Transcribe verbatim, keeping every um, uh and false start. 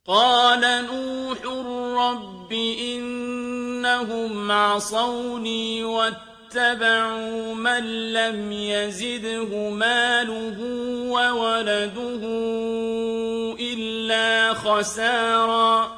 قال نوح رب إنهم عصوني واتبعوا من لم يزده ماله وولده إلا خسارا